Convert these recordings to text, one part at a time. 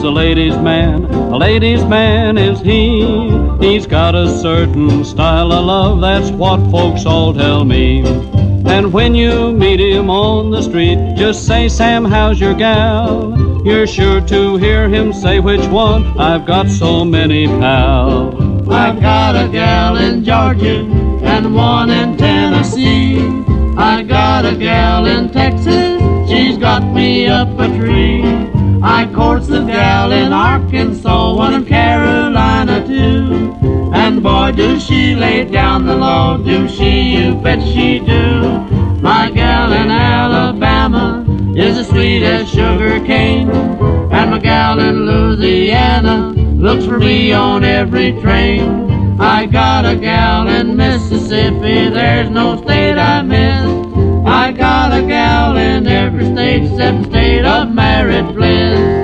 a ladies' man. A ladies' man is he. He's got a certain style of love, that's what folks all tell me. And when you meet him on the street, just say, Sam, how's your gal? You're sure to hear him say, which one? I've got so many pals. I've got a gal in Georgia and one in Tennessee. I got a gal in Texas, she's got me up a tree. I courts a gal in Arkansas, one in Carolina too. And boy, do she lay down the law, do she, you bet she do. My gal in Alabama is as sweet as sugar cane. And my gal in Louisiana looks for me on every train. I got a gal in Mississippi, there's no state I miss. I got a gal in every state except the state of married bliss.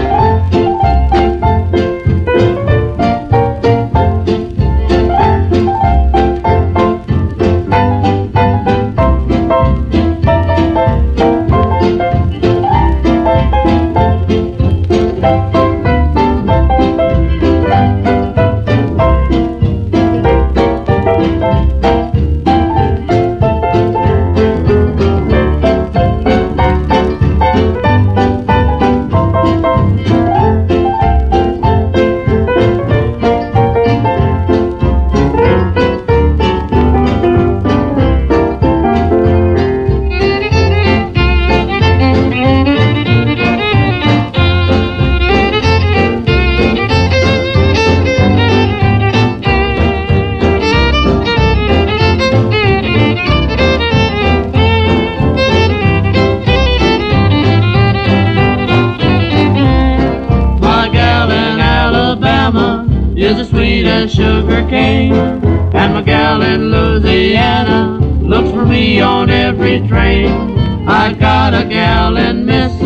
Is as sweet as sugar cane. And my gal in Louisiana looks for me on every train. I got a gal in Mississippi